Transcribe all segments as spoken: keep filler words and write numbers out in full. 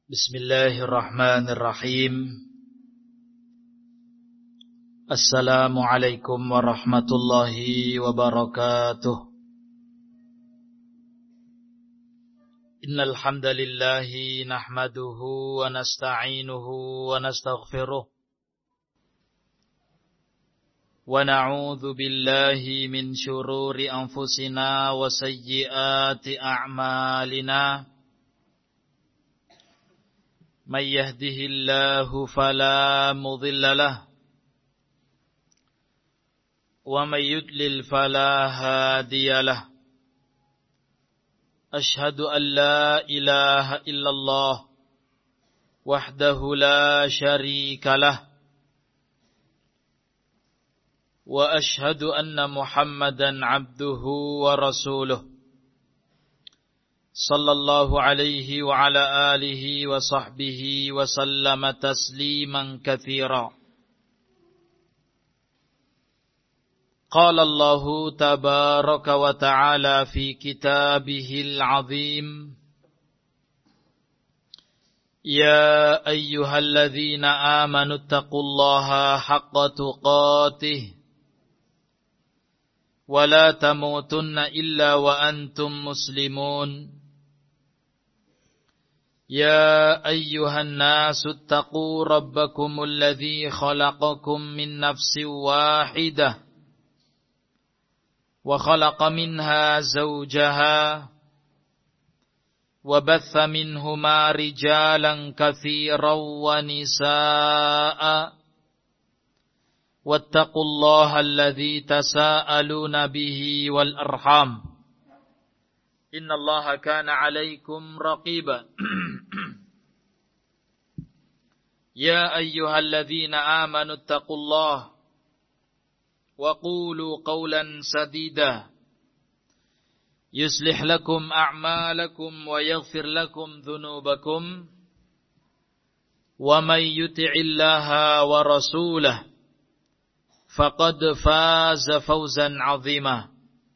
Bismillahirrahmanirrahim. Assalamualaikum warahmatullahi wabarakatuh. Innal hamdalillahi nahmaduhu wa nasta'inuhu wa nastaghfiruh. Wa na'udzu billahi min syururi anfusina wa sayyiati a'malina. من يهده الله فلا مضل له ومن يضلل فلا هادي له أشهد أن لا إله إلا الله وحده لا شريك له وأشهد أن محمدا عبده ورسوله صلى الله عليه وعلى آله وصحبه وسلم تسليما كثيرا. قال الله تبارك وتعالى في كتابه العظيم: يا أيها الذين آمنوا اتقوا الله حق تقاته ولا تموتن إلا وأنتم مسلمون. يا أيها الناس اتقوا ربكم الذي خلقكم من نفس واحدة وخلق منها زوجها وبث منهما رجالا كثيرا ونساء واتقوا الله الذي تساءلون به والأرحام إن الله كان عليكم رقيبا. يا أيها الذين آمنوا اتقوا الله وقولوا قولا سديدا يصلح لكم أعمالكم ويغفر لكم ذنوبكم ومن يطع الله ورسوله فقد فاز فوزا عظيما.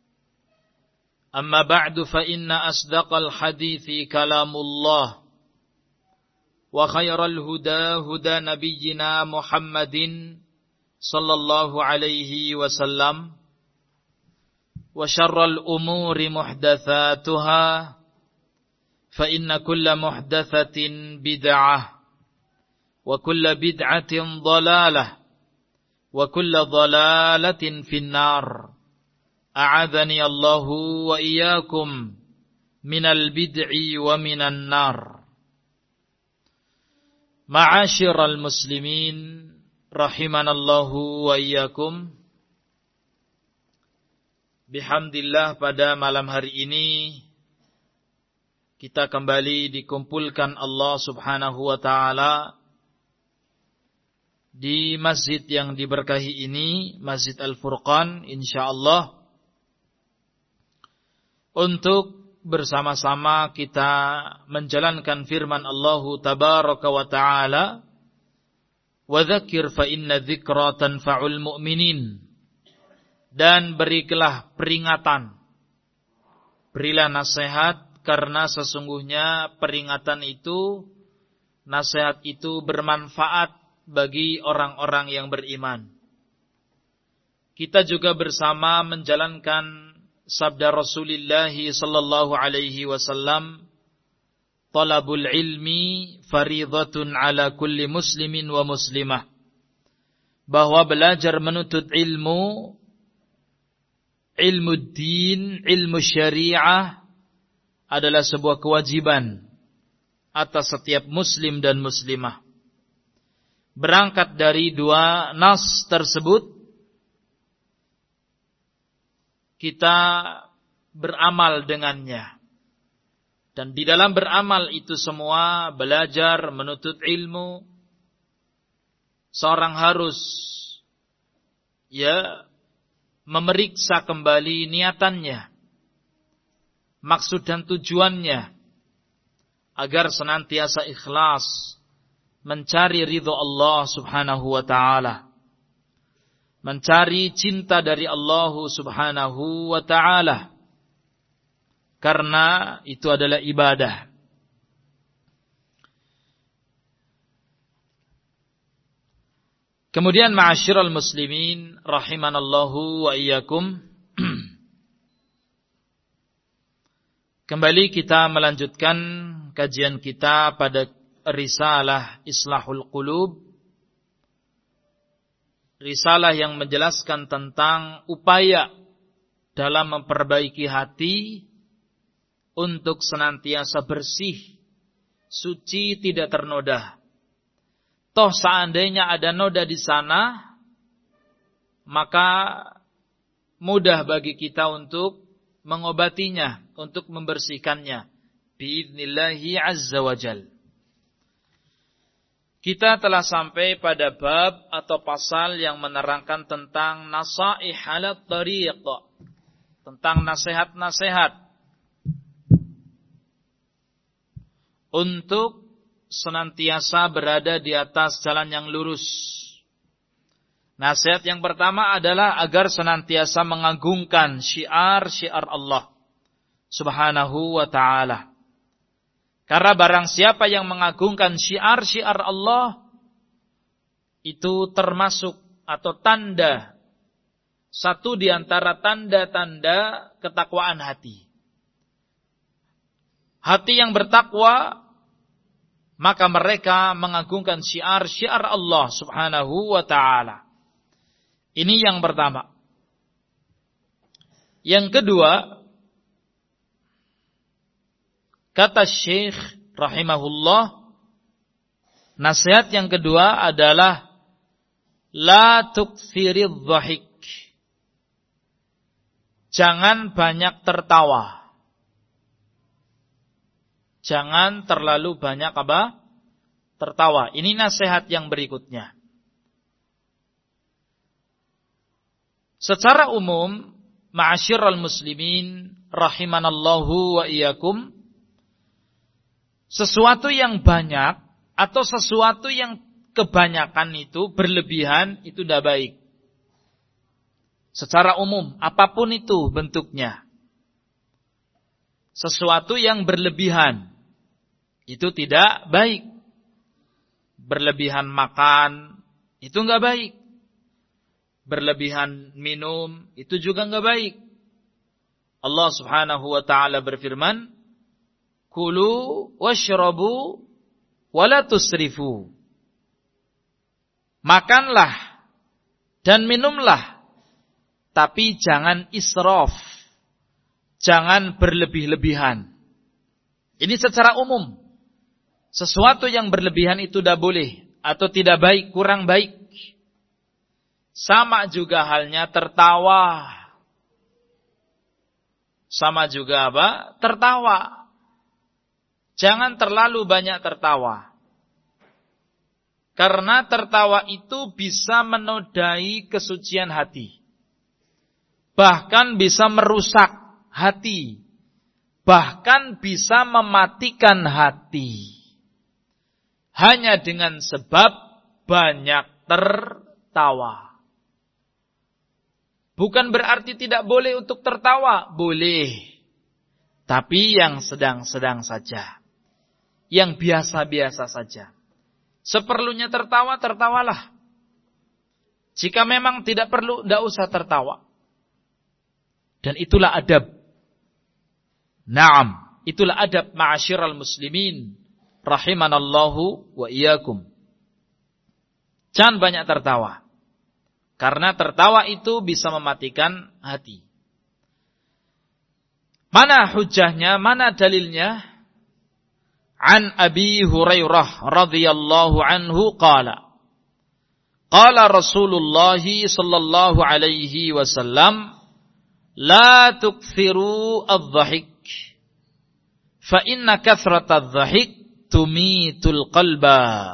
أما بعد فإن أصدق الحديث كلام الله وخير الهدى هدى نبينا محمد صلى الله عليه وسلم وشر الأمور محدثاتها فإن كل محدثة بدعة وكل بدعة ضلالة وكل ضلالة في النار. أعاذني الله وإياكم من البدع ومن النار. Ma'asyiral muslimin rahimanallahu wa iyyakum. Bihamdillah, pada malam hari ini kita kembali dikumpulkan Allah Subhanahu wa taala di masjid yang diberkahi ini, Masjid Al-Furqan, insyaallah, untuk bersama-sama kita menjalankan firman Allah tabaraka wa ta'ala, wa dzakir fa inna dzikra tanfa'ul mu'minin, dan berilah peringatan, berilah nasihat, karena sesungguhnya peringatan itu, nasihat itu bermanfaat bagi orang-orang yang beriman. Kita juga bersama menjalankan sabda Rasulullah sallallahu alaihi wasallam, talabul ilmi faridatun ala kulli muslimin wa muslimah, bahwa belajar menuntut ilmu, ilmu din, ilmu syariah adalah sebuah kewajiban atas setiap muslim dan muslimah. Berangkat dari dua nas tersebut, kita beramal dengannya. Dan di dalam beramal itu semua, belajar, menuntut ilmu, seorang harus ya memeriksa kembali niatannya, maksud dan tujuannya, agar senantiasa ikhlas mencari ridho Allah Subhanahu wa ta'ala, mencari cinta dari Allah Subhanahu wa ta'ala, karena itu adalah ibadah. Kemudian ma'asyiral muslimin rahimanallahu wa iyyakum. Kembali kita melanjutkan kajian kita pada risalah Islahul Qulub. Risalah yang menjelaskan tentang upaya dalam memperbaiki hati untuk senantiasa bersih, suci, tidak ternoda. Toh seandainya ada noda di sana, maka mudah bagi kita untuk mengobatinya, untuk membersihkannya. Bi'idnillahi azza wa jal. Kita telah sampai pada bab atau pasal yang menerangkan tentang nasaih ala tariq, tentang nasihat-nasihat untuk senantiasa berada di atas jalan yang lurus. Nasihat yang pertama adalah agar senantiasa mengagungkan syiar-syiar Allah Subhanahu wa ta'ala. Karena barang siapa yang mengagungkan syiar-syiar Allah, itu termasuk atau tanda, satu di antara tanda-tanda ketakwaan hati. Hati yang bertakwa, maka mereka mengagungkan syiar-syiar Allah Subhanahu wa ta'ala. Ini yang pertama. Yang kedua, kata Syekh rahimahullah, nasihat yang kedua adalah la tuktsiridz dhahik. Jangan banyak tertawa. Jangan terlalu banyak apa? Tertawa. Ini nasihat yang berikutnya. Secara umum, ma'asyiral muslimin rahimanallahu wa iyyakum, sesuatu yang banyak atau sesuatu yang kebanyakan itu berlebihan itu tidak baik. Secara umum, apapun itu bentuknya. Sesuatu yang berlebihan itu tidak baik. Berlebihan makan itu enggak baik. Berlebihan minum itu juga enggak baik. Allah Subhanahu wa ta'ala berfirman, "Kulu washrabu wa la tusrifu." Makanlah dan minumlah, tapi jangan israf. Jangan berlebih-lebihan. Ini secara umum. Sesuatu yang berlebihan itu tidak boleh. Atau tidak baik, kurang baik. Sama juga halnya tertawa. Sama juga apa? Tertawa. Jangan terlalu banyak tertawa. Karena tertawa itu bisa menodai kesucian hati. Bahkan bisa merusak hati, bahkan bisa mematikan hati, hanya dengan sebab banyak tertawa. Bukan berarti tidak boleh untuk tertawa, boleh, tapi yang sedang-sedang saja, yang biasa-biasa saja. Seperlunya tertawa, tertawalah. Jika memang tidak perlu, tidak usah tertawa. Dan itulah adab. Naam, itulah adab ma'asyiral muslimin rahimanallahu wa iyyakum. Jangan banyak tertawa. Karena tertawa itu bisa mematikan hati. Mana hujjahnya, mana dalilnya? An Abi Hurairah radhiyallahu anhu qala. Qala Rasulullah sallallahu alaihi wasallam, la tukthiru adh-dhahik. Fa inna kathrata adh-dhahik tumitul qalba.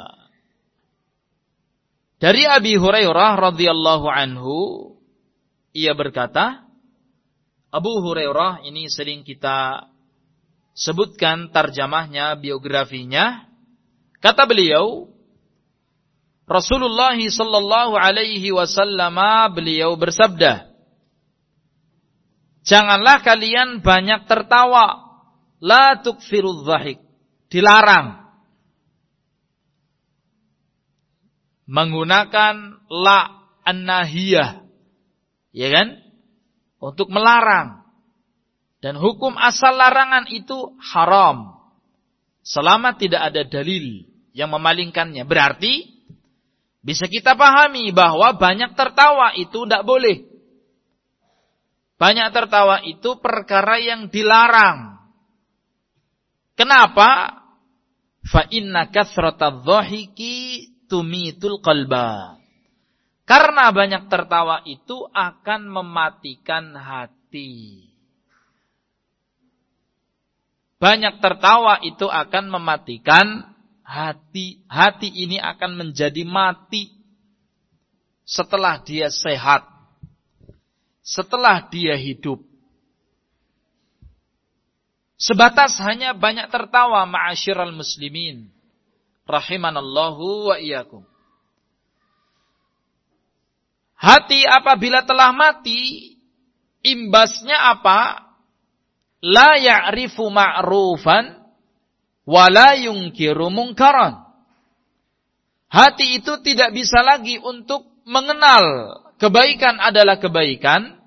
Dari Abi Hurairah radhiyallahu anhu, ia berkata, Abu Hurairah ini sering kita sebutkan tarjamahnya, biografinya. Kata beliau, Rasulullah sallallahu alaihi wasallam beliau bersabda, janganlah kalian banyak tertawa. La tukfirudz dhahik. Dilarang. menggunakan la an-nahiyah, ya kan? Untuk melarang. Dan hukum asal larangan itu haram. Selama tidak ada dalil yang memalingkannya. Berarti bisa kita pahami bahwa banyak tertawa itu tidak boleh. Banyak tertawa itu perkara yang dilarang. Kenapa? Fa inna kathratadh dhahiki tumitul qalba. Karena banyak tertawa itu akan mematikan hati. Banyak tertawa itu akan mematikan hati. Hati ini akan menjadi mati setelah dia sehat, setelah dia hidup. Sebatas hanya banyak tertawa, ma'asyiral muslimin, rahimanallahu wa iyyakum. Hati apabila telah mati, imbasnya apa? La ya'rifu ma'rufan wa la yunkiru munkaran. Hati itu tidak bisa lagi untuk mengenal kebaikan adalah kebaikan,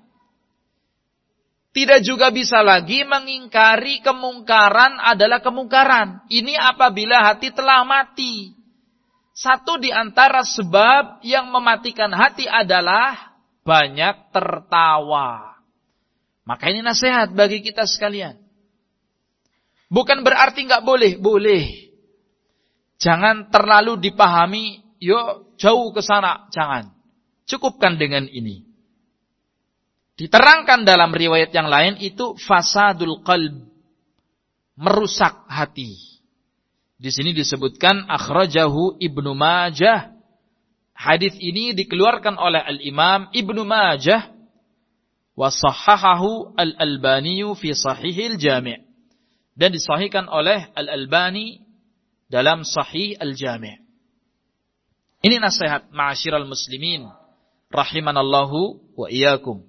tidak juga bisa lagi mengingkari kemungkaran adalah kemungkaran. Ini apabila hati telah mati. Satu di antara sebab yang mematikan hati adalah banyak tertawa. Maka ini nasihat bagi kita sekalian. Bukan berarti nggak boleh, boleh. Jangan terlalu dipahami, yuk jauh ke sana, jangan. Cukupkan dengan ini. Diterangkan dalam riwayat yang lain itu fasadul qalb, merusak hati. Di sini disebutkan akhrajahu Ibnu Majah. Hadis ini dikeluarkan oleh Al-Imam Ibnu Majah wa sahhahahu Al-Albani fi Sahihil Jami'. Dan disahihkan oleh Al-Albani dalam Sahih Al-Jami'. Ini nasihat ma'asyiral muslimin rahimanallahu wa iyyakum.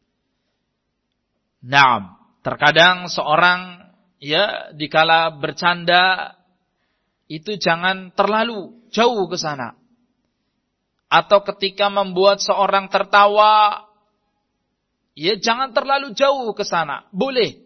Naam, terkadang seorang ya dikala bercanda itu jangan terlalu jauh ke sana. Atau ketika membuat seorang tertawa, ya jangan terlalu jauh ke sana. Boleh.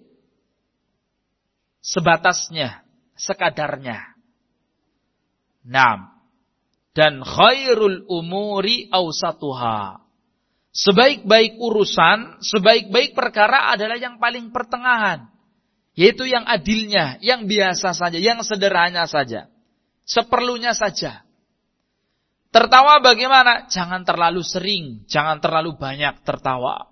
Sebatasnya, sekadarnya. Naam. Dan khairul umuri awsatuha. Sebaik-baik urusan, sebaik-baik perkara adalah yang paling pertengahan. Yaitu yang adilnya, yang biasa saja, yang sederhana saja. Seperlunya saja. Tertawa bagaimana? Jangan terlalu sering, jangan terlalu banyak tertawa.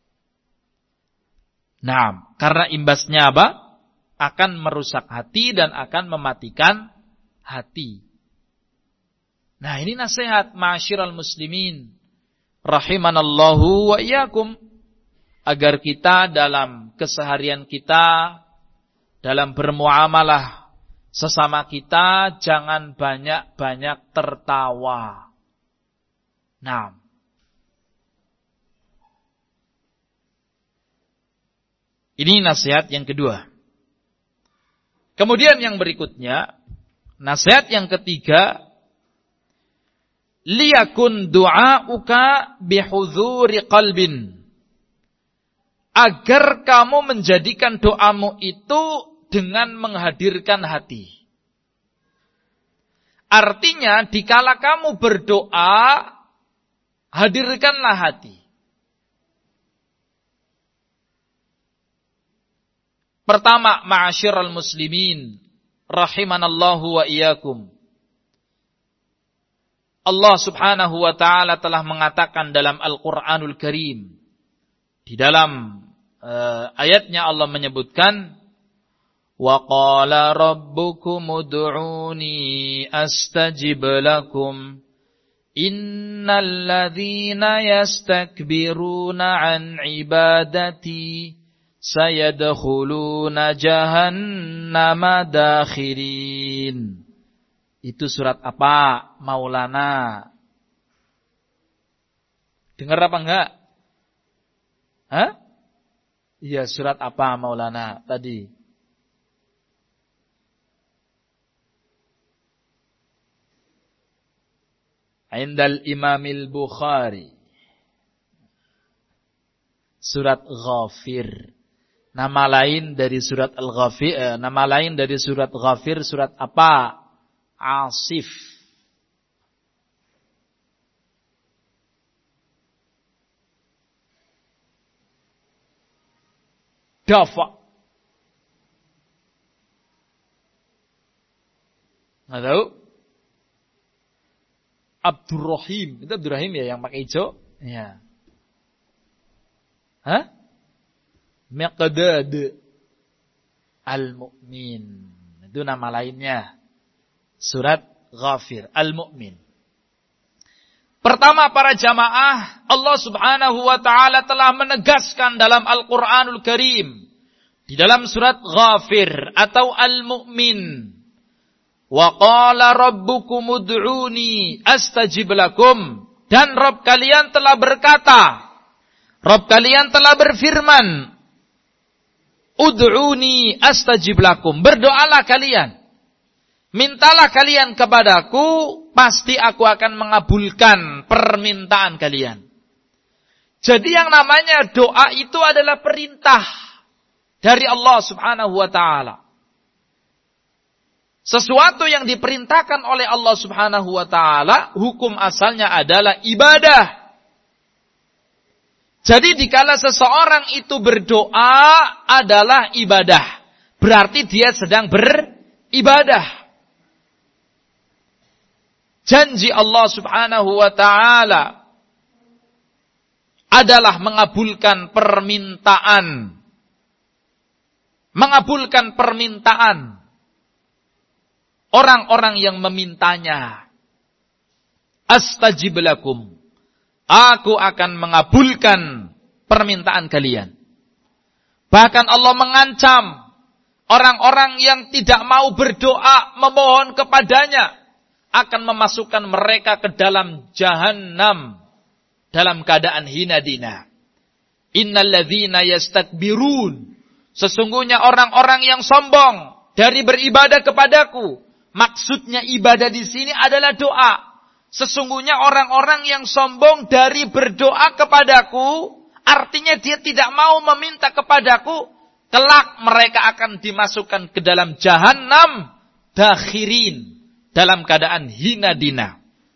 Nah, karena imbasnya apa? Akan merusak hati dan akan mematikan hati. Nah, ini nasihat ma'asyiral muslimin rahimanallahu wa iyyakum, agar kita dalam keseharian kita, dalam bermuamalah sesama kita, jangan banyak-banyak tertawa. Nah, ini nasihat yang kedua. Kemudian yang berikutnya, nasihat yang ketiga, liyakun du'auka bihudhuri qalbin. Agar kamu menjadikan doamu itu dengan menghadirkan hati. Artinya, dikala kamu berdoa, hadirkanlah hati. Pertama, ma'asyiral muslimin rahimanallahu wa iyyakum. Allah subhanahu wa ta'ala telah mengatakan dalam Al-Quranul Karim. Di dalam uh, ayatnya Allah menyebutkan, wa qala rabbukum ud'uni astajib lakum innal ladzina yastakbiruna an ibadati sayadkhuluna jahannama dakhirin. Itu surat apa, Maulana? Dengar apa enggak? Hah? Iya, surat apa, Maulana, tadi? Indal Imamil Bukhari. Surat Ghafir. Nama lain dari surat Al-Ghafir, eh, nama lain dari surat Ghafir surat apa? Asif. Dafa. Nggak tahu? Abdurrahim. Itu Abdurrahim ya yang pakai hijau? Ya. Hah? Miqdad Al-Mu'min. Itu nama lainnya. Surat Ghafir. Al-Mu'min. Pertama para jamaah, Allah subhanahu wa ta'ala telah menegaskan dalam Al-Quranul Karim. Di dalam surat Ghafir atau Al-Mu'min. Wa qala rabbukum ud'uni astajib lakum. Dan Rabb kalian telah berkata, Rabb kalian telah berfirman, ud'uni astajib lakum. Berdoalah kalian. Mintalah kalian kepadaku, pasti aku akan mengabulkan permintaan kalian. Jadi yang namanya doa itu adalah perintah dari Allah subhanahu wa ta'ala. Sesuatu yang diperintahkan oleh Allah subhanahu wa ta'ala, hukum asalnya adalah ibadah. Jadi dikala seseorang itu berdoa adalah ibadah. Berarti dia sedang beribadah. Janji Allah subhanahu wa ta'ala adalah mengabulkan permintaan. Mengabulkan permintaan orang-orang yang memintanya. Astajib lakum. Aku akan mengabulkan permintaan kalian. Bahkan Allah mengancam orang-orang yang tidak mau berdoa memohon kepadanya akan memasukkan mereka ke dalam Jahannam dalam keadaan hina dina. Innal ladzina yastakbirun. Sesungguhnya orang-orang yang sombong dari beribadah kepadaku. Maksudnya ibadah di sini adalah doa. Sesungguhnya orang-orang yang sombong dari berdoa kepadaku, artinya dia tidak mau meminta kepadaku, kelak mereka akan dimasukkan ke dalam Jahannam dakhirin. Dalam keadaan hina dina.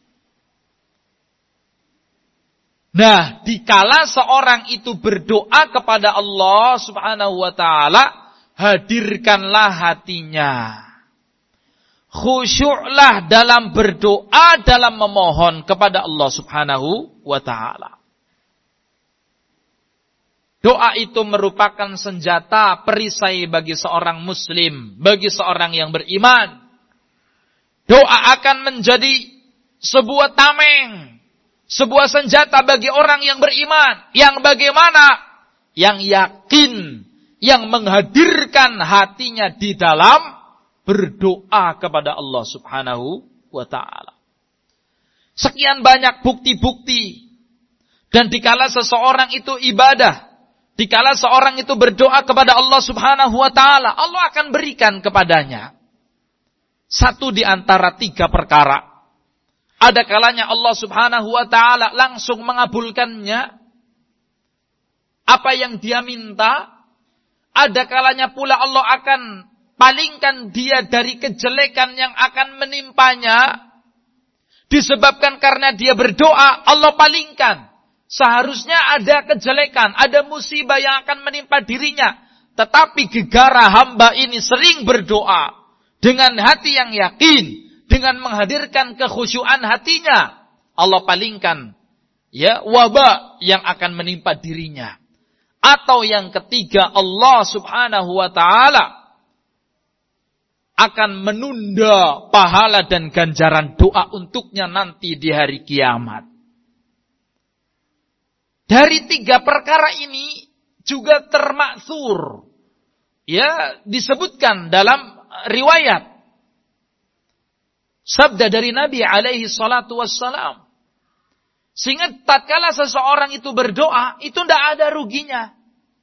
Nah, dikala seorang itu berdoa kepada Allah subhanahu wa ta'ala, hadirkanlah hatinya. Khusyuklah dalam berdoa, dalam memohon kepada Allah subhanahu wa ta'ala. Doa itu merupakan senjata perisai bagi seorang muslim, bagi seorang yang beriman. Doa akan menjadi sebuah tameng, sebuah senjata bagi orang yang beriman. Yang bagaimana? Yang yakin, yang menghadirkan hatinya di dalam berdoa kepada Allah subhanahu wa ta'ala. Sekian banyak bukti-bukti. Dan dikala seseorang itu ibadah, dikala seorang itu berdoa kepada Allah subhanahu wa ta'ala, Allah akan berikan kepadanya satu di antara tiga perkara. Ada kalanya Allah subhanahu wa ta'ala langsung mengabulkannya apa yang dia minta. Ada kalanya pula Allah akan palingkan dia dari kejelekan yang akan menimpanya. Disebabkan karena dia berdoa, Allah palingkan. Seharusnya ada kejelekan, ada musibah yang akan menimpa dirinya. Tetapi gegara hamba ini sering berdoa dengan hati yang yakin, dengan menghadirkan kekhusyuan hatinya, Allah palingkan ya wabah yang akan menimpa dirinya. Atau yang ketiga, Allah subhanahu wa ta'ala akan menunda pahala dan ganjaran doa untuknya nanti di hari kiamat. Dari tiga perkara ini juga termaksur, ya, disebutkan dalam riwayat sabda dari Nabi alaihi salatu wassalam. Sehingga tatkala seseorang itu berdoa, itu tidak ada ruginya.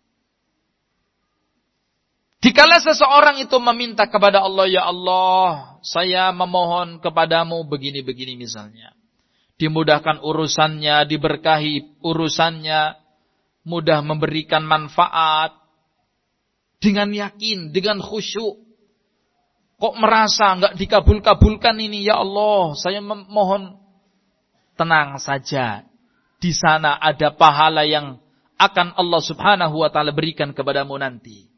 Dikala seseorang itu meminta kepada Allah, ya Allah, saya memohon kepadamu begini-begini misalnya. dimudahkan urusannya, diberkahi urusannya, mudah memberikan manfaat, dengan yakin, dengan khusyuk. Kok merasa enggak dikabul-kabulkan ini, ya Allah, saya memohon. Tenang saja, di sana ada pahala yang akan Allah Subhanahu wa taala berikan kepadamu nanti.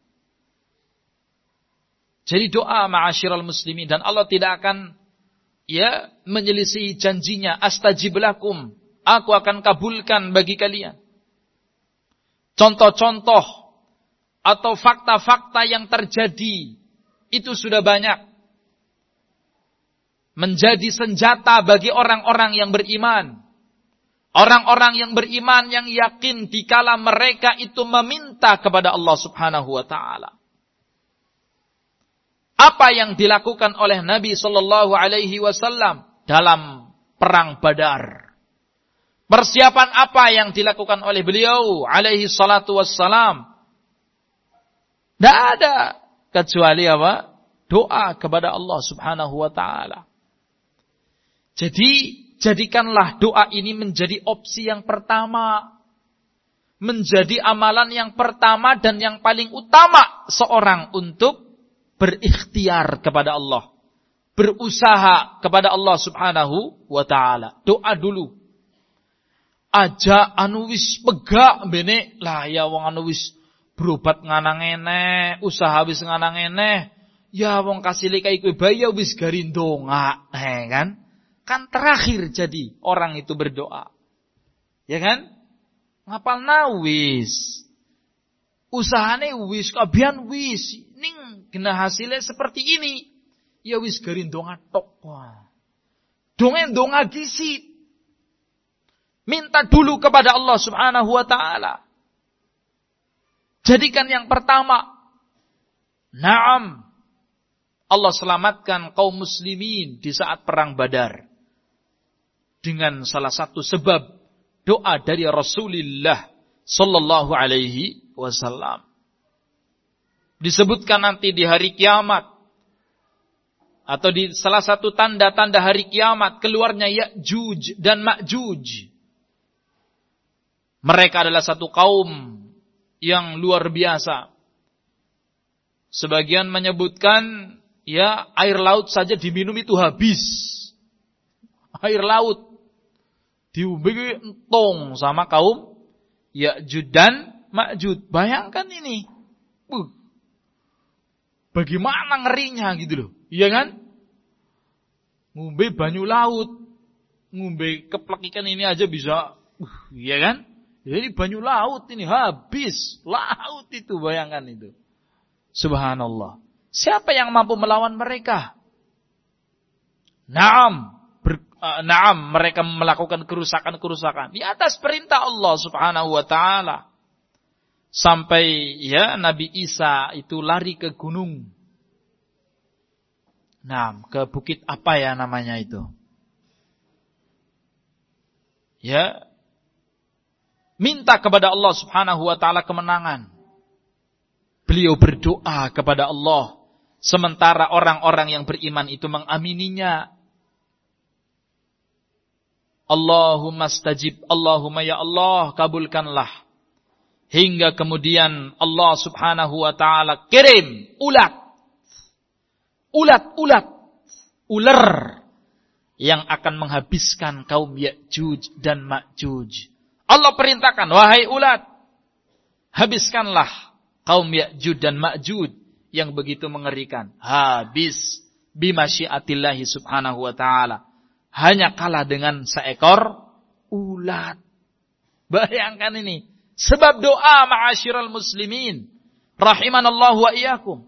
Jadi doa ma'asyiral muslimin, dan Allah tidak akan ya menyelisih janjinya, astajib lakum, aku akan kabulkan bagi kalian. Contoh-contoh atau fakta-fakta yang terjadi itu sudah banyak. Menjadi senjata bagi orang-orang yang beriman. Orang-orang yang beriman yang yakin dikala mereka itu meminta kepada Allah Subhanahu wa taala. Apa yang dilakukan oleh Nabi sallallahu alaihi wasallam dalam perang Badar? Persiapan apa yang dilakukan oleh beliau alaihi salatu wassalam? Tidak ada kecuali apa? Doa kepada Allah Subhanahu wa taala. Jadi jadikanlah doa ini menjadi opsi yang pertama. Menjadi amalan yang pertama dan yang paling utama seorang untuk berikhtiar kepada Allah. Berusaha kepada Allah Subhanahu wa ta'ala. Doa dulu. Aja anu wis pegak bene. Lah ya wong anu wis berobat nganang eneh. Usaha wis nganang eneh. Ya wong kasih likai kue bayi wis garindonga. Eh kan? Kan terakhir jadi orang itu berdoa. Ya kan? Ngapal na wis. Usahane wis, kabian wis. Ning kena hasilnya seperti ini. Ya wis garindonga tok. Wah. Dongen donga gisit. Minta dulu kepada Allah Subhanahu wa ta'ala. Jadikan yang pertama. Naam. Allah selamatkan kaum muslimin di saat perang Badar. Dengan salah satu sebab doa dari Rasulullah sallallahu alaihi wasallam. Disebutkan nanti di hari kiamat. Atau di salah satu tanda-tanda hari kiamat. Keluarnya Ya'juj dan Ma'juj. Mereka adalah satu kaum yang luar biasa. Sebagian menyebutkan, ya air laut saja diminum itu habis. Air laut. Diumbi entong sama kaum Ya'juj dan Ma'juj. Bayangkan ini. Uh, bagaimana ngerinya gitu loh. Iya kan? Ngumbe banyu laut. Ngumbe keplek ikan ini aja bisa. Uh, iya kan? Jadi banyu laut ini habis. Laut itu bayangkan itu. Subhanallah. Siapa yang mampu melawan mereka? Naam. Ber, uh, naam. Mereka melakukan kerusakan-kerusakan. Di atas perintah Allah Subhanahu wa ta'ala. Sampai ya Nabi Isa itu lari ke gunung. Naam. Ke bukit apa ya namanya itu? Ya. Minta kepada Allah Subhanahu wa ta'ala kemenangan. Beliau berdoa kepada Allah. Sementara orang-orang yang beriman itu mengamininya. Allahumma stajib. Allahumma ya Allah kabulkanlah. Hingga kemudian Allah Subhanahu wa ta'ala kirim ulat. Ulat-ulat. Ular. Yang akan menghabiskan kaum Ya'juj dan Ma'juj. Allah perintahkan, wahai ulat, habiskanlah kaum Ya'juj dan Ma'juj yang begitu mengerikan. Habis bimasyiatillahi subhanahu wa ta'ala. Hanya kalah dengan seekor ulat. Bayangkan ini. Sebab doa ma'asyiral muslimin. Rahimanallahu wa iyyakum.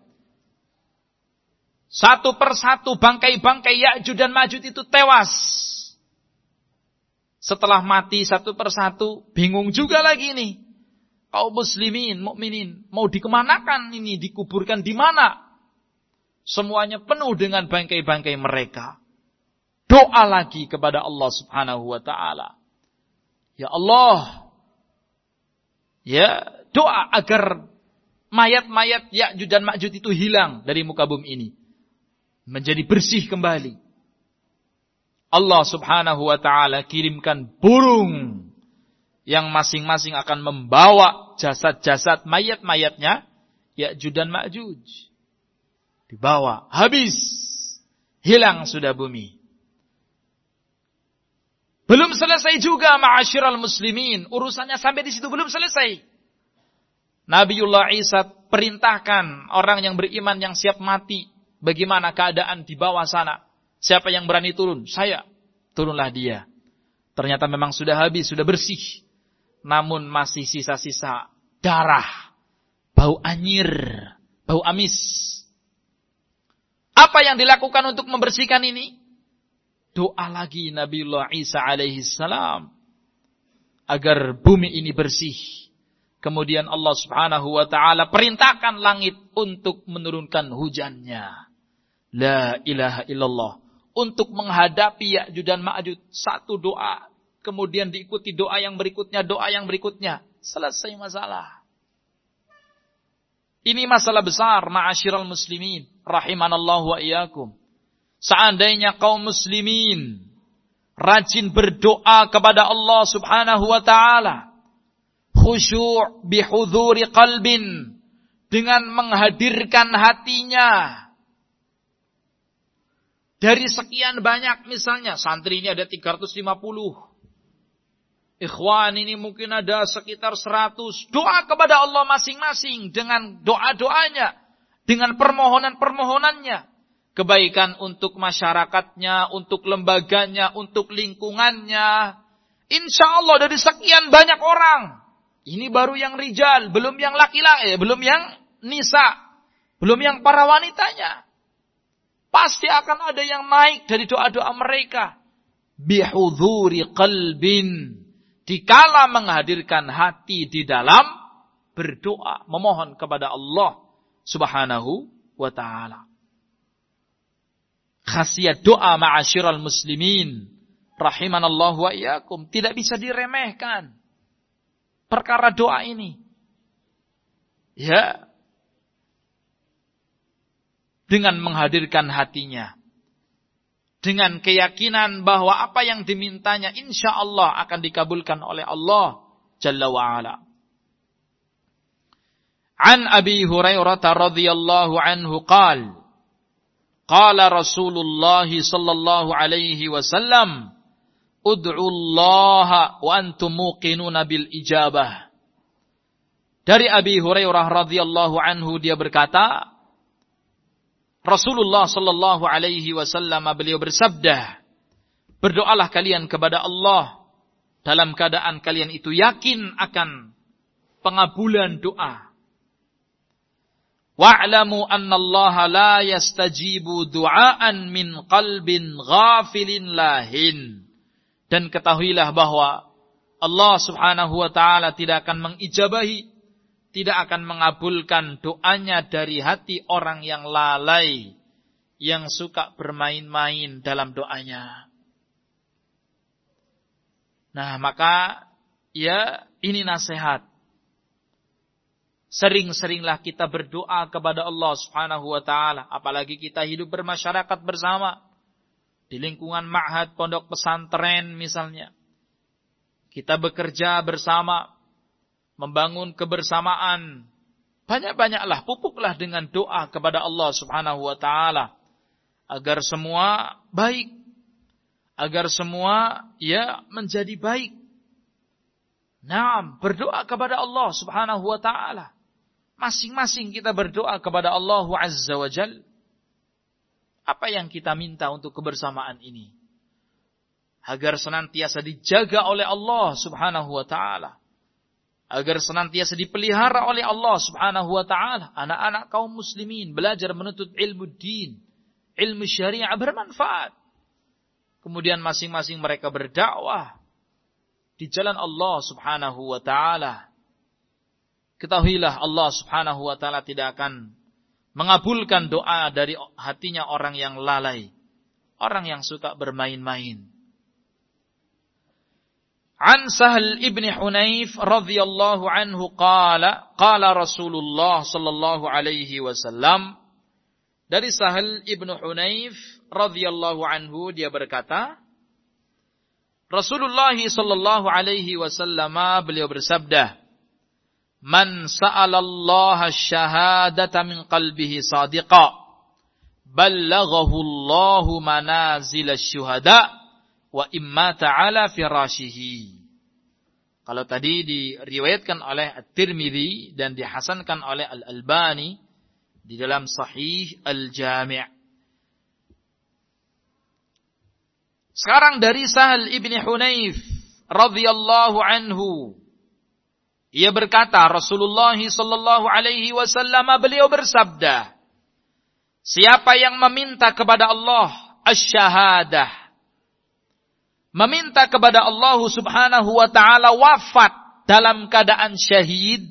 Satu persatu bangkai-bangkai Ya'juj dan Ma'juj itu tewas. Setelah mati satu persatu, bingung juga lagi nih. Kaum muslimin, mukminin, mau dikemanakan ini, dikuburkan di mana? Semuanya penuh dengan bangkai-bangkai mereka. Doa lagi kepada Allah Subhanahu wa ta'ala. Ya Allah. Ya, doa agar mayat-mayat Ya'juj dan Ma'juj itu hilang dari muka bumi ini. Menjadi bersih kembali. Allah subhanahu wa ta'ala kirimkan burung yang masing-masing akan membawa jasad-jasad mayat-mayatnya Ya'juj dan Ma'juj. Dibawa, habis, hilang sudah bumi. Belum selesai juga ma'asyiral muslimin, urusannya sampai di situ belum selesai. Nabiullah Isa perintahkan orang yang beriman yang siap mati, bagaimana keadaan di bawah sana. Siapa yang berani turun? Saya. Turunlah dia. Ternyata memang sudah habis, sudah bersih. Namun masih sisa-sisa darah. Bau anyir. Bau amis. Apa yang dilakukan untuk membersihkan ini? Doa lagi Nabiullah Isa alaihi salam. Agar bumi ini bersih. Kemudian Allah subhanahu wa ta'ala perintahkan langit untuk menurunkan hujannya. La ilaha illallah. Untuk menghadapi Ya'juj dan Ma'juj. Satu doa. Kemudian diikuti doa yang berikutnya, doa yang berikutnya. Selesai masalah. Ini masalah besar, ma'asyiral muslimin. Rahimanallahu wa iyyakum. Seandainya kaum muslimin rajin berdoa kepada Allah subhanahu wa ta'ala. Khusyu' bihudhuri qalbin. Dengan menghadirkan hatinya. Dari sekian banyak misalnya, santri ini ada tiga ratus lima puluh. Ikhwan ini mungkin ada sekitar seratus. Doa kepada Allah masing-masing dengan doa-doanya. Dengan permohonan-permohonannya. Kebaikan untuk masyarakatnya, untuk lembaganya, untuk lingkungannya. Insya Allah dari sekian banyak orang. Ini baru yang rijal, belum yang laki-laki, belum yang nisa. Belum yang para wanitanya. Pasti akan ada yang naik dari doa-doa mereka. Bihudhuri qalbin. Dikala menghadirkan hati di dalam berdoa. Memohon kepada Allah subhanahu wa ta'ala. Khasiat doa ma'asyiral muslimin. Rahimanallahu wa iyyakum. Tidak bisa diremehkan. Perkara doa ini. Ya. Dengan menghadirkan hatinya. Dengan keyakinan bahwa apa yang dimintanya insya Allah akan dikabulkan oleh Allah Jalla wa'ala. An Abi Hurairah radhiyallahu anhu qal. Qala Rasulullah sallallahu alaihi wasallam. Ud'u Allah wa antum muqinuna bil ijabah. Dari Abi Hurairah radhiyallahu anhu dia berkata, Rasulullah sallallahu alaihi wasallam beliau bersabda, berdoalah kalian kepada Allah dalam keadaan kalian itu yakin akan pengabulan doa. Wa'lamu anna Allah la yastajibu du'aan min qalbin ghafilin lahin. Dan ketahuilah bahwa Allah subhanahu wa ta'ala tidak akan mengijabahi, tidak akan mengabulkan doanya dari hati orang yang lalai, yang suka bermain-main dalam doanya. Nah, maka ya ini nasihat. Sering-seringlah kita berdoa kepada Allah subhanahu wa ta'ala. Apalagi kita hidup bermasyarakat bersama. Di lingkungan ma'had, pondok pesantren misalnya. Kita bekerja bersama. Membangun kebersamaan. Banyak-banyaklah, pupuklah dengan doa kepada Allah subhanahu wa ta'ala. Agar semua baik. Agar semua ya menjadi baik. Naam, berdoa kepada Allah subhanahu wa ta'ala. Masing-masing kita berdoa kepada Allah azza wa jal. Apa yang kita minta untuk kebersamaan ini? Agar senantiasa dijaga oleh Allah subhanahu wa ta'ala. Agar senantiasa dipelihara oleh Allah subhanahu wa ta'ala. Anak-anak kaum muslimin belajar menuntut ilmu din. Ilmu syariah bermanfaat. Kemudian masing-masing mereka berdakwah. Di jalan Allah subhanahu wa ta'ala. Ketahuilah Allah subhanahu wa ta'ala tidak akan mengabulkan doa dari hatinya orang yang lalai. Orang yang suka bermain-main. An Sahal ibn Hunayf radhiyallahu anhu qala qala Rasulullah sallallahu alaihi wasallam. Dari Sahal ibn Hunayf radhiyallahu anhu dia berkata, Rasulullah sallallahu alaihi wasallam beliau bersabda, "Man sa'ala Allah asy-syahadata min qalbihi shadiqa, ballaghahu Allahu manazil asy-syuhada wa imma ta'ala firashihi." Kalau tadi diriwayatkan oleh At-Tirmidzi dan dihasankan oleh Al-Albani di dalam Sahih Al-Jami'. Sekarang dari Sahal ibni Hunayf radhiyallahu anhu, ia berkata, Rasulullah sallallahu alaihi wasallam beliau bersabda, siapa yang meminta kepada Allah asy-syahadah, meminta kepada Allah subhanahu wa ta'ala wafat dalam keadaan syahid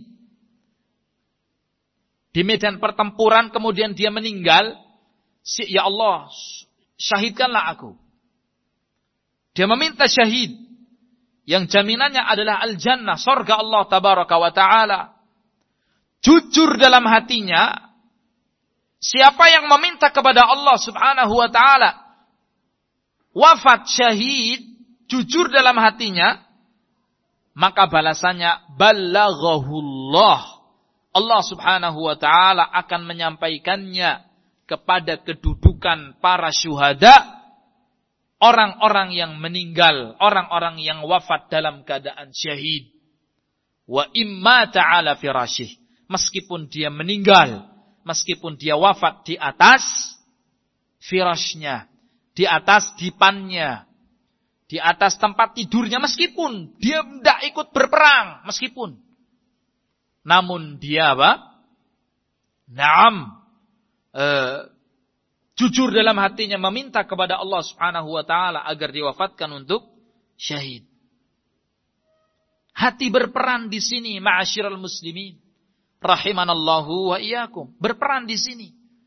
di medan pertempuran, kemudian dia meninggal, ya Allah, syahidkanlah aku. Dia meminta syahid, yang jaminannya adalah al-jannah, surga Allah tabaraka wa ta'ala. Jujur dalam hatinya, siapa yang meminta kepada Allah subhanahu wa ta'ala wafat syahid, jujur dalam hatinya, maka balasannya ballaghahullah. Allah subhanahu wa ta'ala akan menyampaikannya kepada kedudukan para syuhada, orang-orang yang meninggal, orang-orang yang wafat dalam keadaan syahid. Wa imma ta'ala firashih. Meskipun dia meninggal, meskipun dia wafat di atas firashnya, di atas dipannya, di atas tempat tidurnya, meskipun dia tidak ikut berperang, meskipun. Namun dia apa? Naam. Eh, jujur dalam hatinya meminta kepada Allah subhanahu wa ta'ala agar diwafatkan untuk syahid. Hati berperan di sini, ma'asyiral muslimin. Rahimanallahu wa iyyakum. Berperan di sini.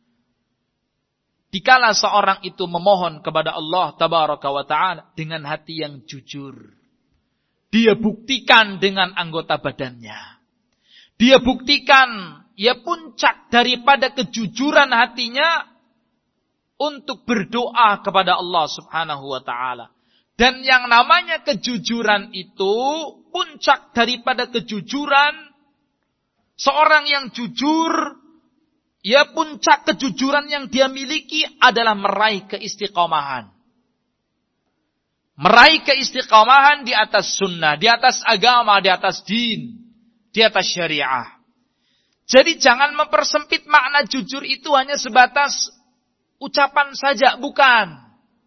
Dikala seorang itu memohon kepada Allah tabaraka wa ta'ala dengan hati yang jujur, dia buktikan dengan anggota badannya. Dia buktikan, ya puncak daripada kejujuran hatinya untuk berdoa kepada Allah subhanahu wa ta'ala. Dan yang namanya kejujuran itu, puncak daripada kejujuran, seorang yang jujur, ya puncak kejujuran yang dia miliki adalah meraih keistiqomahan. Meraih keistiqomahan di atas sunnah, di atas agama, di atas din, di atas syariah. Jadi jangan mempersempit makna jujur itu hanya sebatas ucapan saja, bukan.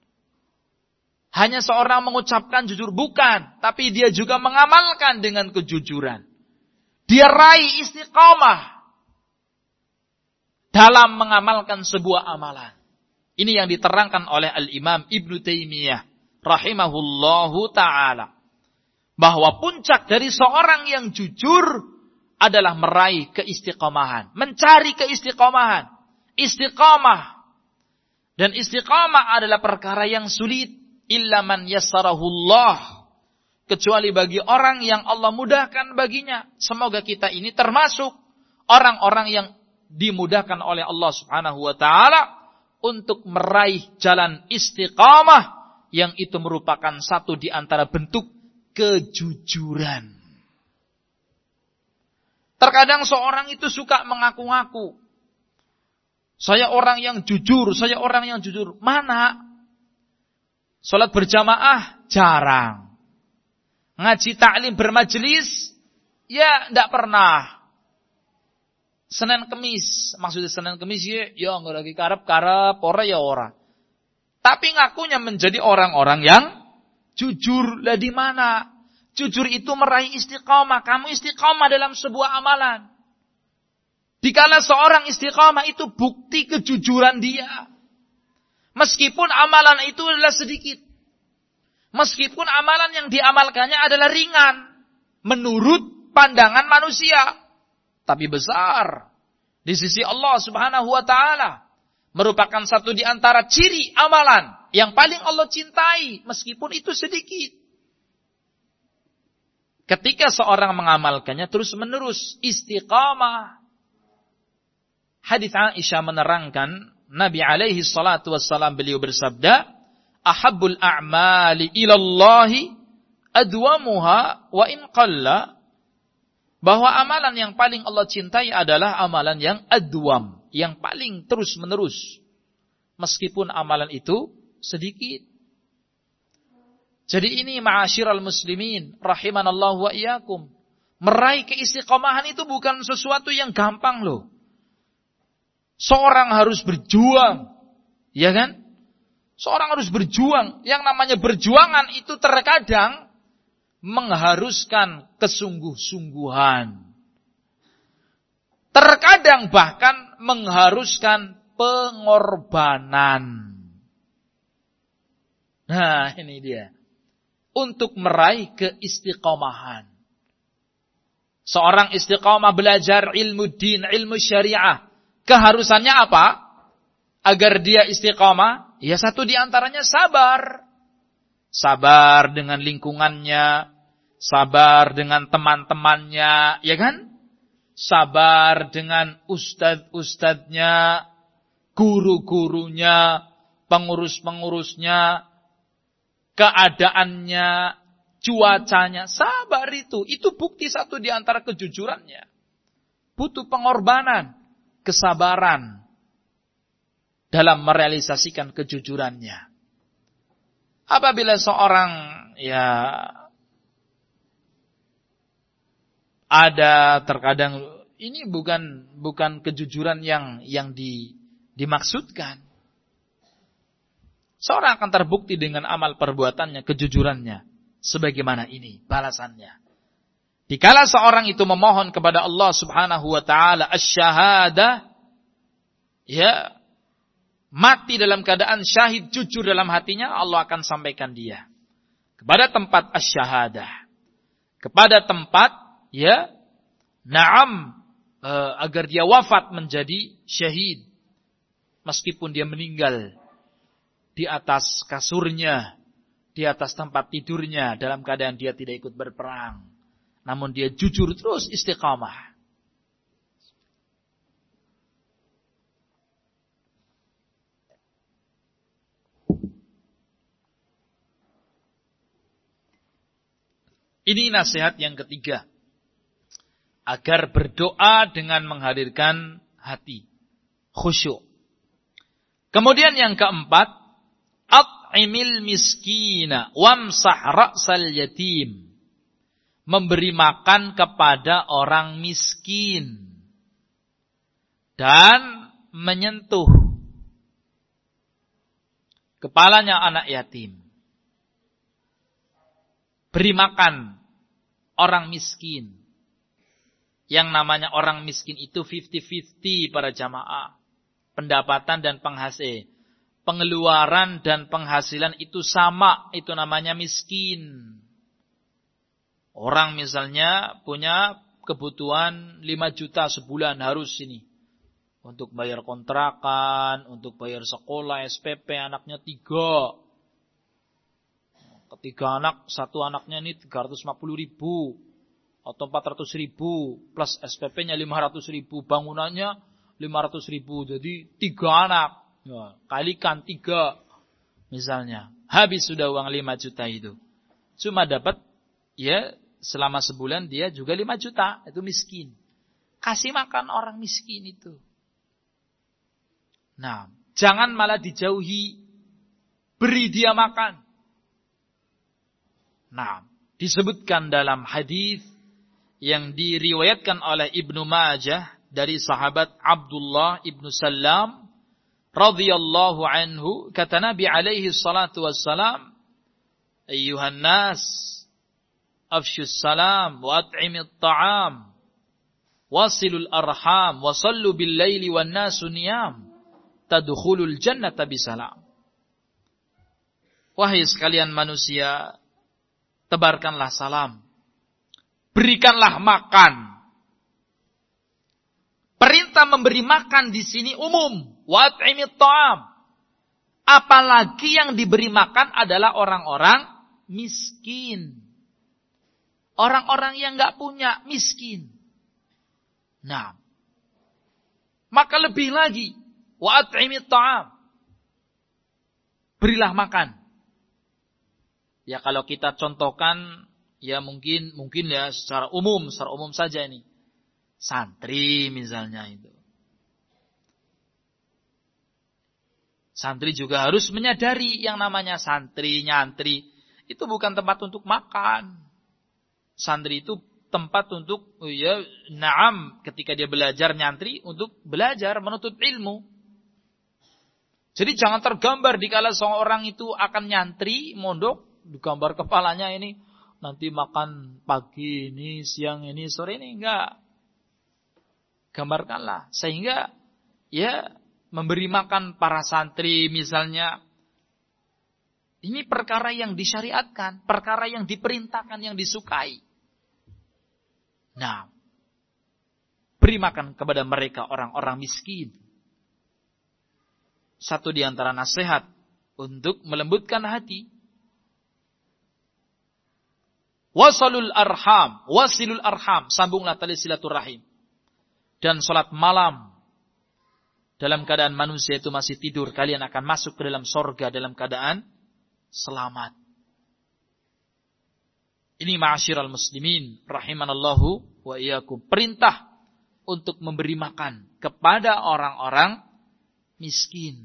Hanya seorang mengucapkan jujur, bukan. Tapi dia juga mengamalkan dengan kejujuran. Dia raih istiqamah dalam mengamalkan sebuah amalan. Ini yang diterangkan oleh Al-Imam Ibnu Taimiyah rahimahullahu ta'ala. Bahwa puncak dari seorang yang jujur adalah meraih keistiqamahan. Mencari keistiqamahan. Istiqamah. Dan istiqamah adalah perkara yang sulit. Illa man yassarahullah. Kecuali bagi orang yang Allah mudahkan baginya. Semoga kita ini termasuk orang-orang yang dimudahkan oleh Allah subhanahu wa ta'ala untuk meraih jalan istiqamah, yang itu merupakan satu di antara bentuk kejujuran. Terkadang seorang itu suka mengaku-ngaku, saya orang yang jujur, saya orang yang jujur. Mana? Salat berjamaah jarang. Ngaji taklim bermajelis ya tidak pernah. Senin Kemis, maksudnya Senin Kemis ya, ya nggak lagi karep-karep, ora ya ora. Tapi ngakunya menjadi orang-orang yang jujur. Lah di mana? Jujur itu meraih istiqamah. Kamu istiqamah dalam sebuah amalan. Dikala seorang istiqamah itu bukti kejujuran dia. Meskipun amalan itu adalah sedikit. Meskipun amalan yang diamalkannya adalah ringan. Menurut pandangan manusia. Tapi besar di sisi Allah subhanahu wa ta'ala. Merupakan satu di antara ciri amalan yang paling Allah cintai. Meskipun itu sedikit. Ketika seorang mengamalkannya terus menerus istiqamah. Hadits Aisyah menerangkan, Nabi alaihi salatu wassalam beliau bersabda, ahabbul a'mali ilallahi adwamuha wa in qalla, bahwa amalan yang paling Allah cintai adalah amalan yang adwam, yang paling terus-menerus, meskipun amalan itu sedikit. Jadi ini ma'asyiral muslimin rahimanallahu wa iyyakum, meraih keistiqomahan itu bukan sesuatu yang gampang loh. Seorang harus berjuang, ya kan? Seorang harus berjuang. Yang namanya berjuangan itu terkadang mengharuskan kesungguh-sungguhan. Terkadang bahkan mengharuskan pengorbanan. Nah, ini dia. Untuk meraih keistiqomahan. Seorang istiqomah belajar ilmu din, ilmu syariah. Keharusannya apa? Agar dia istiqomah, ya satu di antaranya sabar. Sabar dengan lingkungannya, sabar dengan teman-temannya, ya kan? Sabar dengan ustadz-ustadznya, guru-gurunya, pengurus-pengurusnya, keadaannya, cuacanya. Sabar itu, itu bukti satu di antara kejujurannya. Butuh pengorbanan, kesabaran dalam merealisasikan kejujurannya. Apabila seorang ya ada terkadang ini bukan bukan kejujuran yang yang di, dimaksudkan. Seorang akan terbukti dengan amal perbuatannya, kejujurannya. Sebagaimana ini balasannya. Dikala seorang itu memohon kepada Allah Subhanahu wa taala asy-syahadah, ya, mati dalam keadaan syahid, jujur dalam hatinya, Allah akan sampaikan dia kepada tempat asy-syahadah, kepada tempat ya na'am e, agar dia wafat menjadi syahid meskipun dia meninggal di atas kasurnya, di atas tempat tidurnya dalam keadaan dia tidak ikut berperang, namun dia jujur terus istiqamah. Ini nasihat yang ketiga. Agar berdoa dengan menghadirkan hati. Khusyuk. Kemudian yang keempat. At'imil miskina wamsah ra'sal yatim. Memberi makan kepada orang miskin. Dan menyentuh kepalanya anak yatim. Beri makan orang miskin. Yang namanya orang miskin itu lima puluh lima puluh para jamaah. Pendapatan dan penghasil. Pengeluaran dan penghasilan itu sama. Itu namanya miskin. Orang misalnya punya kebutuhan lima juta sebulan harus ini. Untuk bayar kontrakan, untuk bayar sekolah, S P P, anaknya tiga. Ketiga anak, satu anaknya ini tiga ratus lima puluh ribu atau empat ratus ribu plus S P P-nya lima ratus ribu, bangunannya lima ratus ribu, jadi tiga anak, ya, kalikan tiga misalnya, habis sudah uang lima juta itu, cuma dapat ya selama sebulan dia juga lima juta, itu miskin. Kasih makan orang miskin itu. Nah, jangan malah dijauhi, beri dia makan. Nah, disebutkan dalam hadis yang diriwayatkan oleh Ibnu Majah dari sahabat Abdullah Ibnu Salam radhiyallahu anhu, kata Nabi alaihi salatu wassalam, ayyuhan nas afshus salam wa at'imit ta'am wasilul arham wa sallu bil laili wan nasu niyam tadkhulul jannata bisalam. Wahai sekalian manusia, tebarkanlah salam. Berikanlah makan. Perintah memberi makan di sini umum. Wat'imit ta'am. Apalagi yang diberi makan adalah orang-orang miskin. Orang-orang yang enggak punya, miskin. Nah, maka lebih lagi. Wat'imit ta'am. Berilah makan. Ya kalau kita contohkan, ya mungkin mungkin ya secara umum, secara umum saja ini. Santri misalnya itu. Santri juga harus menyadari yang namanya santri, nyantri. Itu bukan tempat untuk makan. Santri itu tempat untuk, oh ya, naam, ketika dia belajar nyantri, untuk belajar, menuntut ilmu. Jadi jangan tergambar dikala seorang itu akan nyantri, mondok, digambar kepalanya ini, nanti makan pagi ini, siang ini, sore ini, enggak. Gambarkanlah. Sehingga, ya, memberi makan para santri misalnya. Ini perkara yang disyariatkan, perkara yang diperintahkan, yang disukai. Nah, beri makan kepada mereka orang-orang miskin. Satu di antara nasihat untuk melembutkan hati. Wasalul arham, wasilul arham, sambunglah tali silaturahim. Dan salat malam. Dalam keadaan manusia itu masih tidur, kalian akan masuk ke dalam sorga dalam keadaan selamat. Ini ma'asyiral muslimin, rahimanallahu wa iyyakum. Perintah untuk memberi makan kepada orang-orang miskin.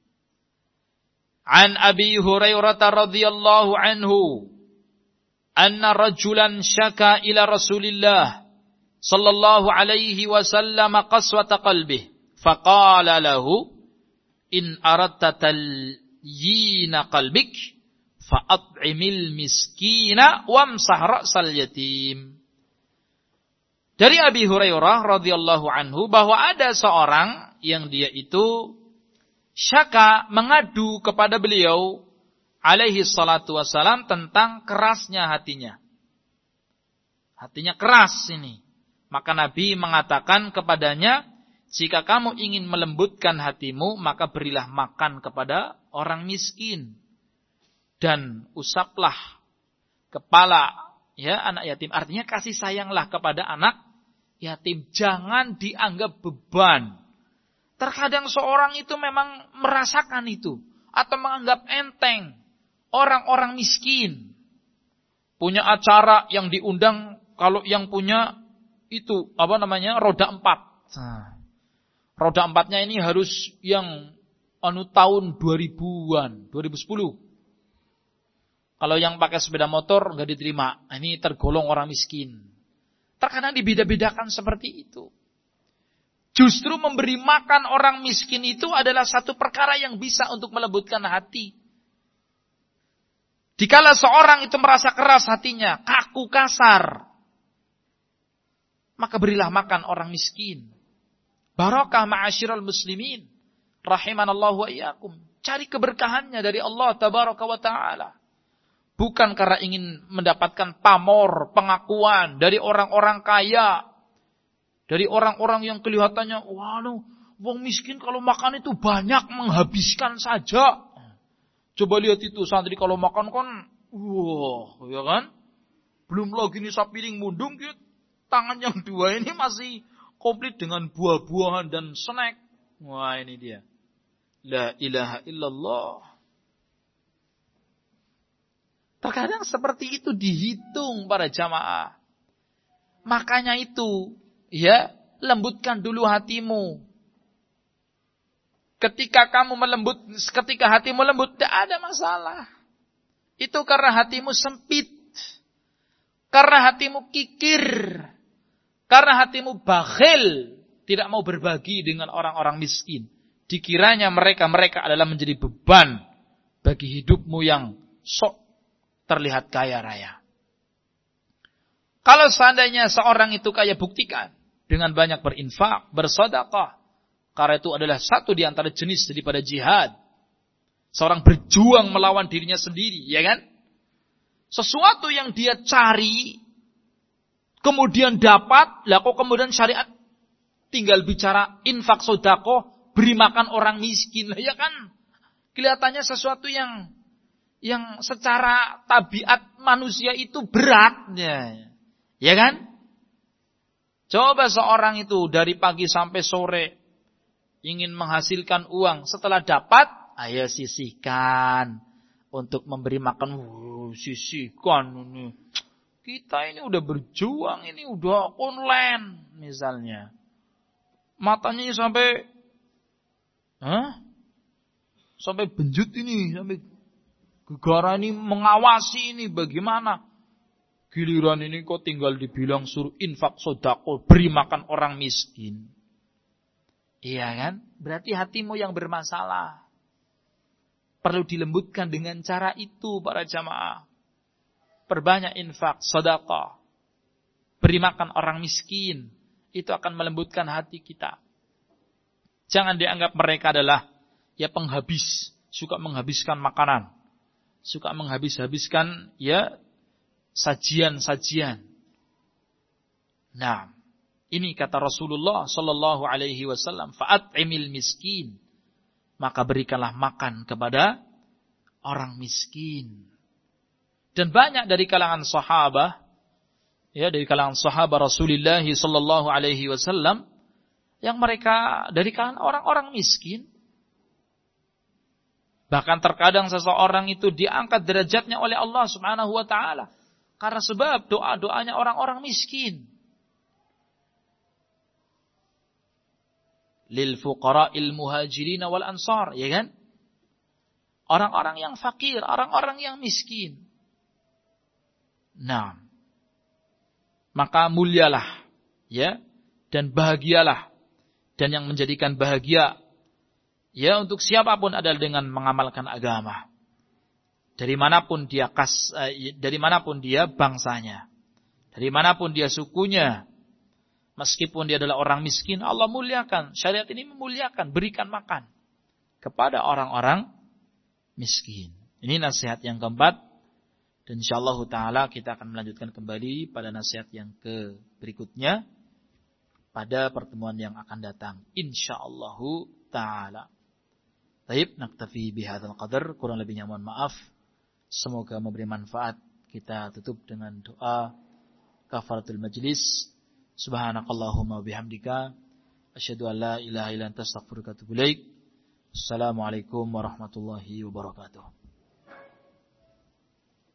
An Abi Hurairah radhiyallahu anhu, anna rajulan syaka ila Rasulillah sallallahu alaihi wasallam qaswata qalbihi. Faqala lahu, in aradta talyina qalbik, fa'at'imil miskina wamsah ra'sal yatim. Dari Abi Hurairah radhiyallahu anhu bahwa ada seorang yang dia itu syaka, mengadu kepada beliau alaihi salatu wassalam tentang kerasnya hatinya. Hatinya keras ini. Maka Nabi mengatakan kepadanya, jika kamu ingin melembutkan hatimu, maka berilah makan kepada orang miskin. Dan usaplah kepala ya anak yatim. Artinya kasih sayanglah kepada anak yatim. Jangan dianggap beban. Terkadang seorang itu memang merasakan itu. Atau menganggap enteng. Orang-orang miskin. Punya acara yang diundang, kalau yang punya itu, apa namanya, roda empat. Nah. Roda empatnya ini harus yang anu tahun dua ribuan, dua ribu sepuluh. Kalau yang pakai sepeda motor nggak diterima. Ini tergolong orang miskin. Terkadang dibeda-bedakan seperti itu. Justru memberi makan orang miskin itu adalah satu perkara yang bisa untuk melembutkan hati. Dikala seorang itu merasa keras hatinya, kaku kasar, maka berilah makan orang miskin. Barakah ma'asyiral muslimin, rahimanallahu wa iyyakum. Cari keberkahannya dari Allah tabaraka wa ta'ala. Bukan karena ingin mendapatkan pamor, pengakuan dari orang-orang kaya, dari orang-orang yang kelihatannya, waduh, wong miskin kalau makan itu banyak, menghabiskan saja. Coba lihat itu santri kalau makan kan, wah, ya kan? Belum lagi nih sapiring mundung, gitu. Tangan yang dua ini masih komplit dengan buah-buahan dan snack. Wah, ini dia. La ilaha illallah. Terkadang seperti itu dihitung para jamaah. Makanya itu, ya, lembutkan dulu hatimu. Ketika kamu melembut, ketika hatimu lembut, tidak ada masalah. Itu karena hatimu sempit. Karena hatimu kikir. Karena hatimu bakhil, tidak mau berbagi dengan orang-orang miskin. Dikiranya mereka-mereka adalah menjadi beban bagi hidupmu yang sok terlihat kaya raya. Kalau seandainya seorang itu kaya, buktikan dengan banyak berinfak, bersedekah. Karena itu adalah satu di antara jenis daripada jihad. Seorang berjuang melawan dirinya sendiri, ya kan? Sesuatu yang dia cari, kemudian dapat, lah kok kemudian syariat tinggal bicara infak sedekah, beri makan orang miskin, lah ya kan? Kelihatannya sesuatu yang yang secara tabiat manusia itu berat, ya, ya kan? Coba seorang itu dari pagi sampai sore ingin menghasilkan uang, setelah dapat, ayo sisihkan. untuk memberi makan, wuh, sisihkan ini. Kita ini udah berjuang, ini udah online misalnya. Matanya sampai Hah? Sampai benjut ini, sampai gegara ini mengawasi ini bagaimana. Giliran ini kok tinggal dibilang suruh infak sedekah, beri makan orang miskin. Iya kan? Berarti hatimu yang bermasalah. Perlu dilembutkan dengan cara itu para jamaah. Perbanyak infak, sedekah. Beri makan orang miskin. Itu akan melembutkan hati kita. Jangan dianggap mereka adalah ya penghabis, suka menghabiskan makanan, suka menghabis-habiskan ya sajian-sajian. Nah, ini kata Rasulullah sallallahu alaihi wasallam, fa'at'imil miskin, maka berikanlah makan kepada orang miskin. Dan banyak dari kalangan sahabat, ya dari kalangan sahabat Rasulullah sallallahu alaihi wasallam yang mereka dari kalangan orang-orang miskin. Bahkan terkadang seseorang itu diangkat derajatnya oleh Allah Subhanahu wa taala karena sebab doa-doanya orang-orang miskin. Lil fuqara'il muhajirin wal ansar, ya kan? Orang-orang yang fakir, orang-orang yang miskin. Nah, maka mulialah, ya, dan bahagialah. Dan yang menjadikan bahagia ya untuk siapapun adalah dengan mengamalkan agama. Dari manapun dia kas, eh, dari manapun dia bangsanya, dari manapun dia sukunya, meskipun dia adalah orang miskin, Allah muliakan. Syariat ini memuliakan, berikan makan kepada orang-orang miskin. Ini nasihat yang keempat. Dan insyaallah taala kita akan melanjutkan kembali pada nasihat yang ke berikutnya pada pertemuan yang akan datang insyaallah taala. Baik, naktafi bihadzal qadar, kurang lebihnya mohon maaf. Semoga memberi manfaat. Kita tutup dengan doa kafaratul majlis. Subhanakallahumma bihamdika asyhadu an la ilaha illa anta astaghfiruka wa atubu ilaik. Assalamualaikum warahmatullahi wabarakatuh.